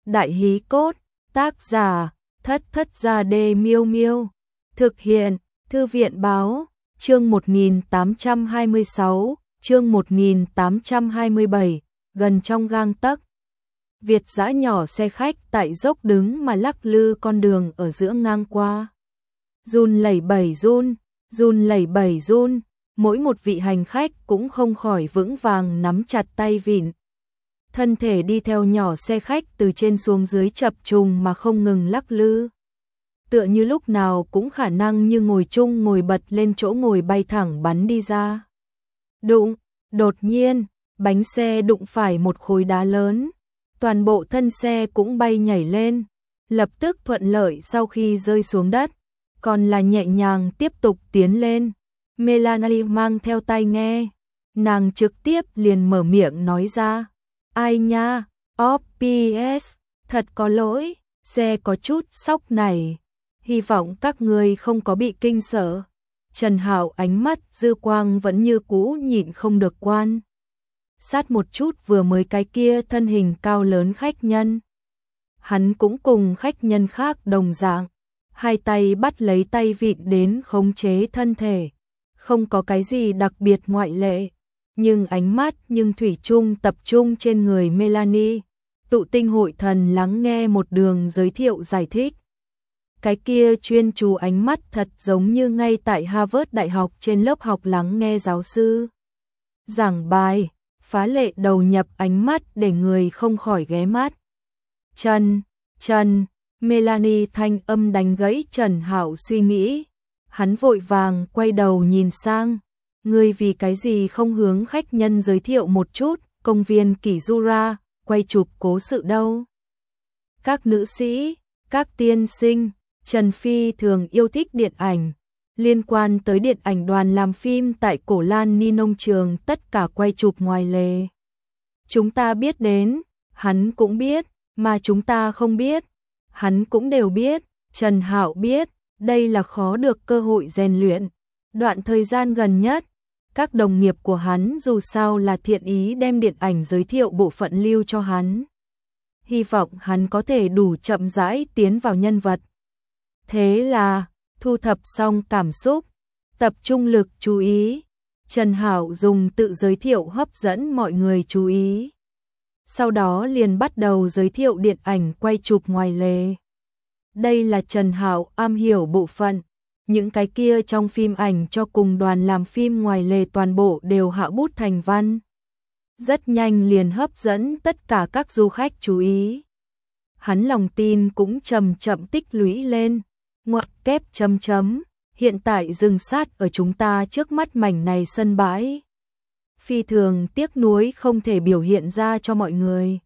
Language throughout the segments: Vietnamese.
Đại hí cốt, tác giả, Thất Thất Gia Đê Miêu Miêu. Thực hiện, Thư viện báo, chương 1826, chương 1827, gần trong gang tấc. Việt dã nhỏ xe khách tại dốc đứng mà lắc lư con đường ở giữa ngang qua. Run lẩy bẩy run, mỗi một vị hành khách cũng không khỏi vững vàng nắm chặt tay vịn. Thân thể đi theo nhỏ xe khách từ trên xuống dưới chập trùng mà không ngừng lắc lư. Tựa như lúc nào cũng khả năng như ngồi chung ngồi bật lên chỗ ngồi bay thẳng bắn đi ra. Đột nhiên, bánh xe đụng phải một khối đá lớn. Toàn bộ thân xe cũng bay nhảy lên, lập tức thuận lợi sau khi rơi xuống đất, còn là nhẹ nhàng tiếp tục tiến lên. Melanie mang theo tai nghe, nàng trực tiếp liền mở miệng nói ra. Ai nha, OPS, thật có lỗi, xe có chút sóc này. Hy vọng các người không có bị kinh sợ. Trần Hạo ánh mắt dư quang vẫn như cũ nhịn không được quan sát một chút vừa mới cái kia thân hình cao lớn khách nhân. Hắn cũng cùng khách nhân khác đồng dạng, hai tay bắt lấy tay vịn đến khống chế thân thể, không có cái gì đặc biệt ngoại lệ, nhưng ánh mắt thủy chung tập trung trên người Melanie, tụ tinh hội thần lắng nghe một đường giới thiệu giải thích. Cái kia chuyên chú ánh mắt thật giống như ngay tại Harvard Đại học trên lớp học lắng nghe giáo sư giảng bài, phá lệ đầu nhập ánh mắt để người không khỏi ghé mắt. Trần, Melanie thanh âm đánh gãy Trần Hạo suy nghĩ. Hắn vội vàng quay đầu nhìn sang, ngươi vì cái gì không hướng khách nhân giới thiệu một chút công viên Kỷ Jura, quay chụp cố sự đâu. Các nữ sĩ, các tiên sinh, Trần Phi thường yêu thích điện ảnh. Liên quan tới điện ảnh đoàn làm phim tại Cổ Lan Ni nông trường tất cả quay chụp ngoài lề. Chúng ta biết đến, hắn cũng biết, mà chúng ta không biết, hắn cũng đều biết. Trần Hạo biết, đây là khó được cơ hội rèn luyện. Đoạn thời gian gần nhất, các đồng nghiệp của hắn dù sao là thiện ý đem điện ảnh giới thiệu bộ phận lưu cho hắn. Hy vọng hắn có thể đủ chậm rãi tiến vào nhân vật. Thế là thu thập xong cảm xúc, tập trung lực chú ý, Trần Hạo dùng tự giới thiệu hấp dẫn mọi người chú ý. Sau đó liền bắt đầu giới thiệu điện ảnh quay chụp ngoài lề. Đây là Trần Hạo am hiểu bộ phận, những cái kia trong phim ảnh cho cùng đoàn làm phim ngoài lề toàn bộ đều hạ bút thành văn. Rất nhanh liền hấp dẫn tất cả các du khách chú ý. Hắn lòng tin cũng chậm chậm tích lũy lên. Ngoặc kép chấm, hiện tại dừng sát ở chúng ta trước mắt mảnh này sân bãi. Phi thường tiếc nuối không thể biểu hiện ra cho mọi người.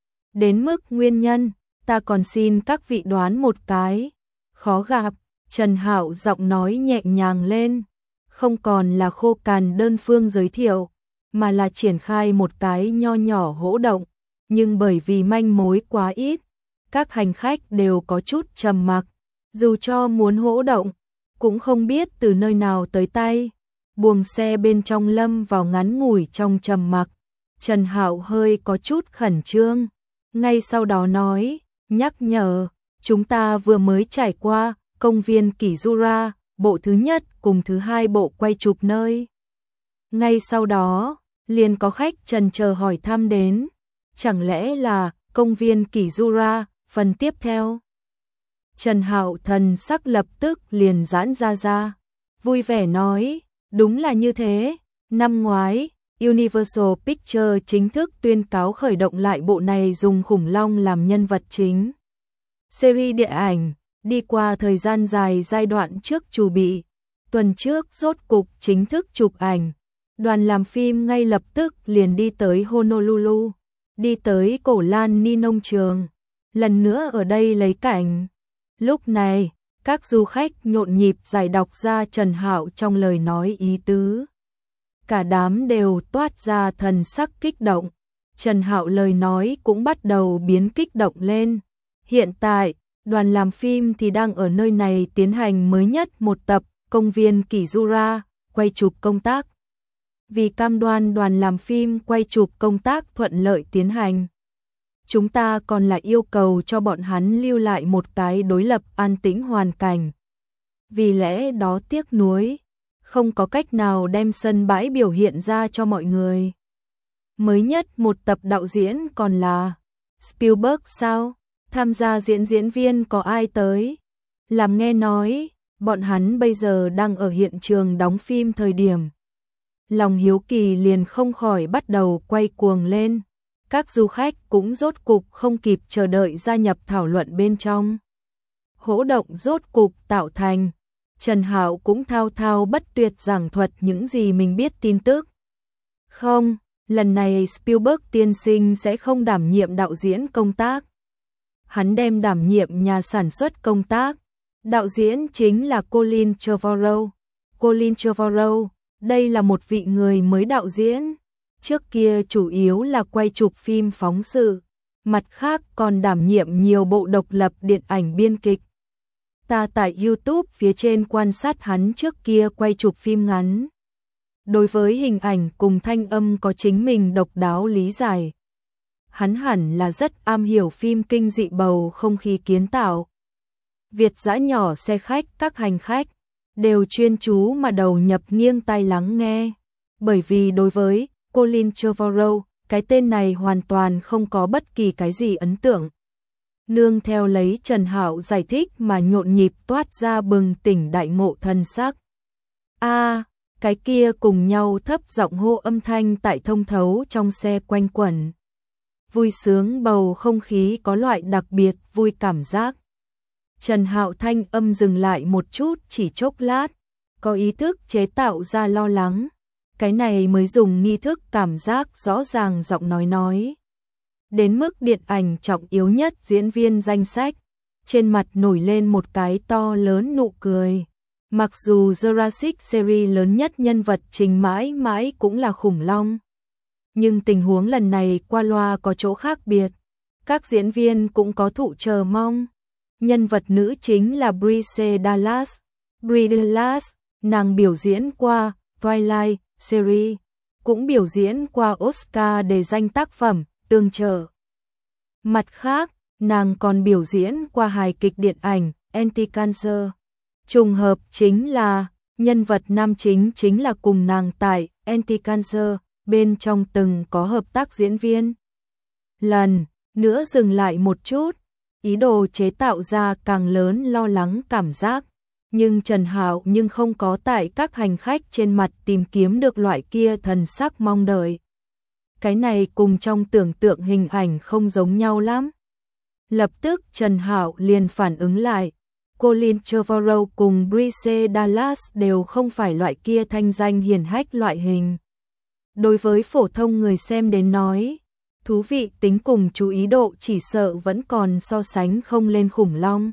Đến mức nguyên nhân, ta còn xin các vị đoán một cái. Khó gặp, Trần Hạo giọng nói nhẹ nhàng lên, không còn là khô cằn đơn phương giới thiệu, mà là triển khai một cái nho nhỏ hỗ động, nhưng bởi vì manh mối quá ít, các hành khách đều có chút trầm mặc. Dù cho muốn hỗ động, cũng không biết từ nơi nào tới tay. Buồng xe bên trong lâm vào ngắn ngủi trong trầm mặc. Trần Hạo hơi có chút khẩn trương. Ngay sau đó nói, nhắc nhở, chúng ta vừa mới trải qua công viên Kỷ Jura, bộ thứ nhất cùng thứ hai bộ quay chụp nơi. Ngay sau đó, liền có khách trần chờ hỏi thăm đến. Chẳng lẽ là công viên Kỷ Jura, phần tiếp theo? Trần Hạo thần sắc lập tức liền giãn ra, vui vẻ nói, đúng là như thế, năm ngoái, Universal Pictures chính thức tuyên cáo khởi động lại bộ này dùng khủng long làm nhân vật chính. Series điện ảnh, đi qua thời gian dài giai đoạn trước chuẩn bị, tuần trước rốt cục chính thức chụp ảnh, đoàn làm phim ngay lập tức liền đi tới Honolulu, đi tới Cổ Lan Ni nông trường, lần nữa ở đây lấy cảnh. Lúc này, các du khách nhộn nhịp giải đọc ra Trần Hạo trong lời nói ý tứ. Cả đám đều toát ra thần sắc kích động. Trần Hạo lời nói cũng bắt đầu biến kích động lên. Hiện tại, đoàn làm phim thì đang ở nơi này tiến hành mới nhất một tập công viên Kỷ Jura, quay chụp công tác. Vì cam đoan đoàn làm phim quay chụp công tác thuận lợi tiến hành, chúng ta còn là yêu cầu cho bọn hắn lưu lại một cái đối lập an tĩnh hoàn cảnh. Vì lẽ đó tiếc nuối, không có cách nào đem sân bãi biểu hiện ra cho mọi người. Mới nhất một tập đạo diễn còn là Spielberg sao? Tham gia diễn viên có ai tới? Làm nghe nói, bọn hắn bây giờ đang ở hiện trường đóng phim thời điểm. Lòng hiếu kỳ liền không khỏi bắt đầu quay cuồng lên. Các du khách cũng rốt cục không kịp chờ đợi gia nhập thảo luận bên trong. Hỗ động rốt cục tạo thành. Trần Hạo cũng thao thao bất tuyệt giảng thuật những gì mình biết tin tức. Không, lần này Spielberg tiên sinh sẽ không đảm nhiệm đạo diễn công tác. Hắn đem đảm nhiệm nhà sản xuất công tác. Đạo diễn chính là Colin Trevorrow. Colin Trevorrow, đây là một vị người mới đạo diễn. Trước kia chủ yếu là quay chụp phim phóng sự, mặt khác còn đảm nhiệm nhiều bộ độc lập điện ảnh biên kịch. Ta tại YouTube phía trên quan sát hắn trước kia quay chụp phim ngắn. Đối với hình ảnh cùng thanh âm có chính mình độc đáo lý giải. Hắn hẳn là rất am hiểu phim kinh dị bầu không khí kiến tạo. Việt dã nhỏ xe khách, các hành khách đều chuyên chú mà đầu nhập nghiêng tai lắng nghe. Bởi vì đối với Colin Trevorrow, cái tên này hoàn toàn không có bất kỳ cái gì ấn tượng. Nương theo lấy Trần Hạo giải thích mà nhộn nhịp toát ra bừng tỉnh đại ngộ thân sắc. Cái kia cùng nhau thấp giọng hô âm thanh tại thông thấu trong xe quanh quẩn. Vui sướng bầu không khí có loại đặc biệt vui cảm giác. Trần Hạo thanh âm dừng lại một chút chỉ chốc lát, có ý thức chế tạo ra lo lắng. Cái này mới dùng nghi thức cảm giác rõ ràng giọng nói. Đến mức điện ảnh trọng yếu nhất diễn viên danh sách, trên mặt nổi lên một cái to lớn nụ cười. Mặc dù Jurassic series lớn nhất nhân vật chính mãi mãi cũng là khủng long. Nhưng tình huống lần này qua loa có chỗ khác biệt. Các diễn viên cũng có thụ chờ mong. Nhân vật nữ chính là Brie Dallas. Brie Dallas, nàng biểu diễn qua Twilight series, cũng biểu diễn qua Oscar để danh tác phẩm Tương Trợ. Mặt khác, nàng còn biểu diễn qua hài kịch điện ảnh Anti-Cancer. Trùng hợp chính là nhân vật nam chính là cùng nàng tại Anti-Cancer bên trong từng có hợp tác diễn viên. Lần nữa dừng lại một chút, ý đồ chế tạo ra càng lớn lo lắng cảm giác. Nhưng Trần Hạo nhưng không có tại các hành khách trên mặt tìm kiếm được loại kia thần sắc mong đợi. Cái này cùng trong tưởng tượng hình ảnh không giống nhau lắm. Lập tức Trần Hạo liền phản ứng lại. Colin Trevorrow cùng Brie Dallas đều không phải loại kia thanh danh hiển hách loại hình. Đối với phổ thông người xem đến nói, thú vị tính cùng chú ý độ chỉ sợ vẫn còn so sánh không lên khủng long.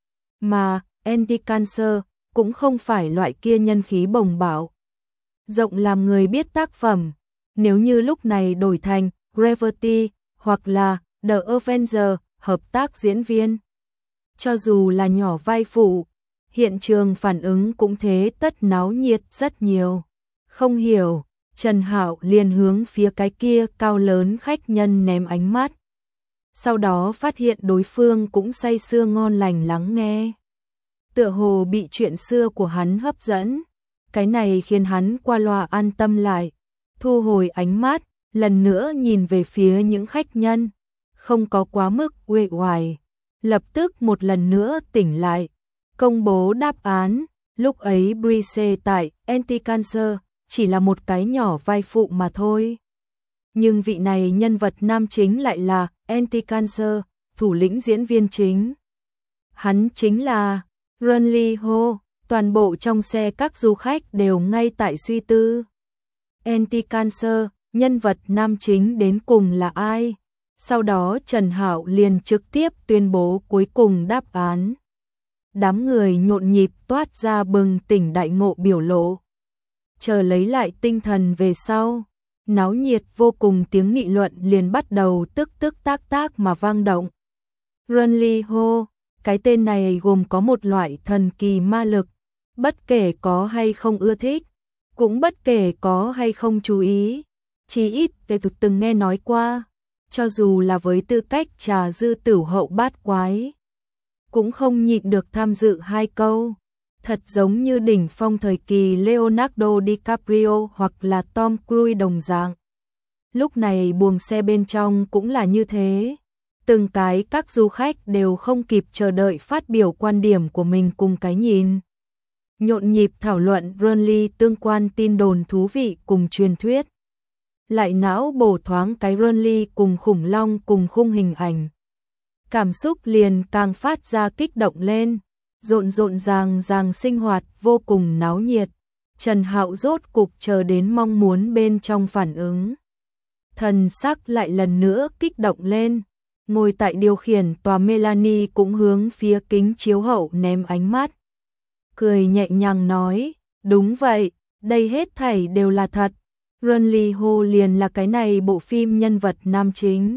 Mà Anti-Cancer cũng không phải loại kia nhân khí bồng bão. Rộng làm người biết tác phẩm, nếu như lúc này đổi thành Gravity hoặc là The Avenger hợp tác diễn viên. Cho dù là nhỏ vai phụ, hiện trường phản ứng cũng thế tất náo nhiệt rất nhiều. Không hiểu, Trần Hạo liền hướng phía cái kia cao lớn khách nhân ném ánh mắt. Sau đó phát hiện đối phương cũng say sưa ngon lành lắng nghe. Tựa hồ bị chuyện xưa của hắn hấp dẫn. Cái này khiến hắn qua loa an tâm lại. Thu hồi ánh mắt, lần nữa nhìn về phía những khách nhân. Không có quá mức uể oải. Lập tức một lần nữa tỉnh lại. Công bố đáp án. Lúc ấy Brie tại Anti-Cancer chỉ là một cái nhỏ vai phụ mà thôi. Nhưng vị này nhân vật nam chính lại là Anti-Cancer, thủ lĩnh diễn viên chính. Hắn chính là Ron Ho. Toàn bộ trong xe các du khách đều ngay tại suy tư. Anti-Cancer, nhân vật nam chính đến cùng là ai? Sau đó Trần Hạo liền trực tiếp tuyên bố cuối cùng đáp án. Đám người nhộn nhịp toát ra bừng tỉnh đại ngộ biểu lộ. Chờ lấy lại tinh thần về sau, náo nhiệt vô cùng tiếng nghị luận liền bắt đầu tức tác mà vang động. Ron Ho, cái tên này gồm có một loại thần kỳ ma lực, bất kể có hay không ưa thích, cũng bất kể có hay không chú ý, chỉ ít từng nghe nói qua. cho dù là với tư cách trà dư tửu hậu bát quái, cũng không nhịn được tham dự hai câu. Thật giống như đỉnh phong thời kỳ Leonardo DiCaprio hoặc là Tom Cruise đồng dạng. Lúc này buồng xe bên trong cũng là như thế. Từng cái các du khách đều không kịp chờ đợi phát biểu quan điểm của mình cùng cái nhìn. Nhộn nhịp thảo luận Burnley tương quan tin đồn thú vị cùng truyền thuyết. Lại não bổ thoáng cái Burnley cùng khủng long cùng khung hình ảnh. Cảm xúc liền càng phát ra kích động lên, rộn ràng sinh hoạt vô cùng náo nhiệt. Trần Hạo rốt cục chờ đến mong muốn bên trong phản ứng. Thần sắc lại lần nữa kích động lên, ngồi tại điều khiển tòa Melanie cũng hướng phía kính chiếu hậu ném ánh mắt. Cười nhẹ nhàng nói, đúng vậy, đây hết thảy đều là thật. Burnley Hall liền là cái này bộ phim nhân vật nam chính.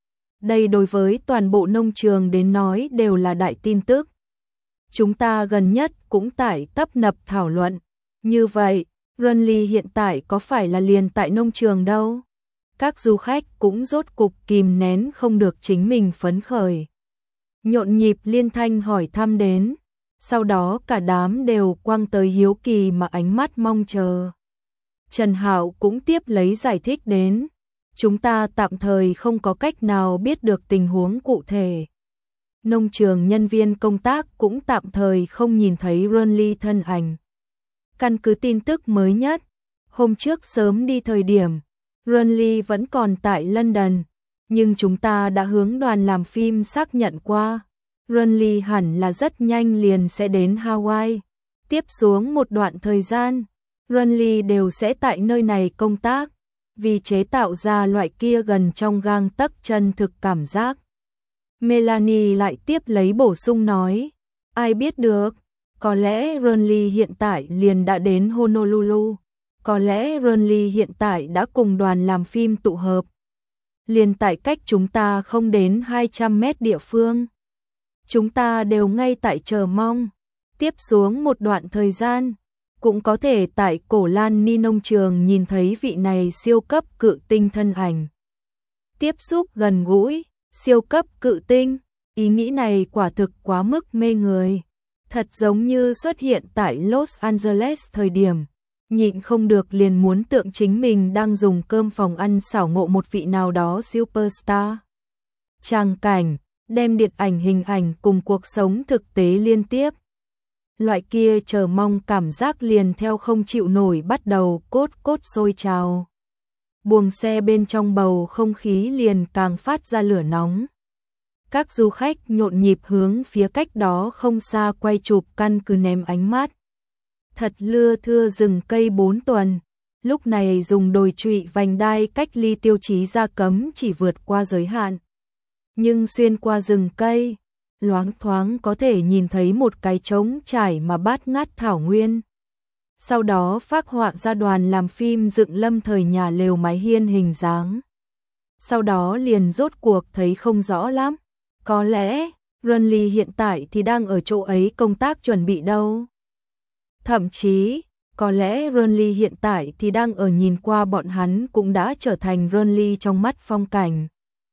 Đây đối với toàn bộ nông trường đến nói đều là đại tin tức. Chúng ta gần nhất cũng tại tấp nập thảo luận. Như vậy, Burnley hiện tại có phải là liền tại nông trường đâu? Các du khách cũng rốt cục kìm nén không được chính mình phấn khởi. Nhộn nhịp liên thanh hỏi thăm đến. Sau đó cả đám đều quăng tới hiếu kỳ mà ánh mắt mong chờ. Trần Hạo cũng tiếp lấy giải thích đến. Chúng ta tạm thời không có cách nào biết được tình huống cụ thể. Nông trường nhân viên công tác cũng tạm thời không nhìn thấy Burnley thân ảnh. Căn cứ tin tức mới nhất, hôm trước sớm đi thời điểm, Burnley vẫn còn tại London, nhưng chúng ta đã hướng đoàn làm phim xác nhận qua. Burnley hẳn là rất nhanh liền sẽ đến Hawaii. Tiếp xuống một đoạn thời gian, Burnley đều sẽ tại nơi này công tác, vì chế tạo ra loại kia gần trong gang tấc chân thực cảm giác. Melanie lại tiếp lấy bổ sung nói, ai biết được, có lẽ Burnley hiện tại liền đã đến Honolulu, có lẽ Burnley hiện tại đã cùng đoàn làm phim tụ hợp. Liền tại cách chúng ta không đến 200 mét địa phương. Chúng ta đều ngay tại chờ mong. Tiếp xuống một đoạn thời gian, cũng có thể tại Cổ Lan Ni nông trường nhìn thấy vị này siêu cấp cự tinh thân ảnh. Tiếp xúc gần gũi, siêu cấp cự tinh, ý nghĩ này quả thực quá mức mê người. Thật giống như xuất hiện tại Los Angeles thời điểm, nhịn không được liền muốn tượng chính mình đang dùng cơm phòng ăn xảo ngộ một vị nào đó superstar. Tràng cảnh, đem điện ảnh hình ảnh cùng cuộc sống thực tế liên tiếp. Loại kia chờ mong cảm giác liền theo không chịu nổi bắt đầu cốt sôi trào. Buồng xe bên trong bầu không khí liền càng phát ra lửa nóng. Các du khách nhộn nhịp hướng phía cách đó không xa quay chụp căn cứ ném ánh mắt. Thật lưa thưa rừng cây 4 tuần, lúc này dùng đồi trụy vành đai cách ly tiêu chí gia cấm chỉ vượt qua giới hạn. Nhưng xuyên qua rừng cây, loáng thoáng có thể nhìn thấy một cái trống trải mà bát ngát thảo nguyên. Sau đó phác họa ra đoàn làm phim dựng lâm thời nhà lều mái hiên hình dáng. Sau đó liền rốt cuộc thấy không rõ lắm. Có lẽ, Burnley hiện tại thì đang ở chỗ ấy công tác chuẩn bị đâu. Thậm chí, có lẽ Burnley hiện tại thì đang ở nhìn qua bọn hắn cũng đã trở thành Burnley trong mắt phong cảnh.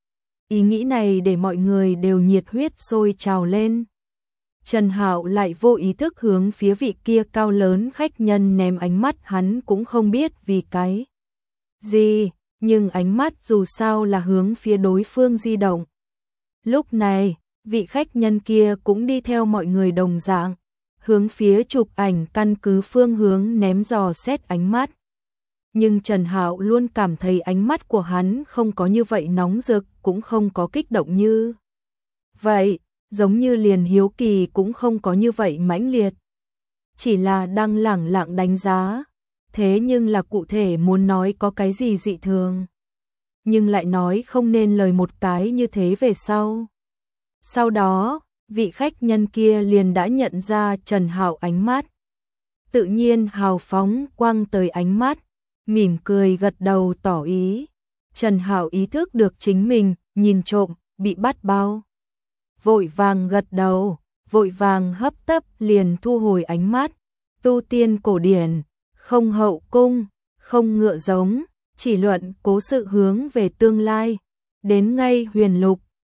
Ý nghĩ này để mọi người đều nhiệt huyết sôi trào lên. Trần Hạo lại vô ý thức hướng phía vị kia cao lớn khách nhân ném ánh mắt, hắn cũng không biết vì cái gì, nhưng ánh mắt dù sao là hướng phía đối phương di động. Lúc này, vị khách nhân kia cũng đi theo mọi người đồng dạng, hướng phía chụp ảnh căn cứ phương hướng ném dò xét ánh mắt. Nhưng Trần Hạo luôn cảm thấy ánh mắt của hắn không có như vậy nóng rực, cũng không có kích động như vậy, giống như liền hiếu kỳ cũng không có như vậy mãnh liệt. Chỉ là đang lẳng lặng đánh giá, thế nhưng là cụ thể muốn nói có cái gì dị thường. Nhưng lại nói không nên lời một cái như thế về sau. Sau đó, vị khách nhân kia liền đã nhận ra Trần Hạo ánh mắt. Tự nhiên hào phóng quăng tới ánh mắt, mỉm cười gật đầu tỏ ý. Trần Hạo ý thức được chính mình, nhìn trộm, bị bắt bao. Vội vàng gật đầu, vội vàng hấp tấp liền thu hồi ánh mắt. Tu tiên cổ điển, không hậu cung, không ngựa giống, chỉ luận cố sự hướng về tương lai. Đến ngay Huyền Lục,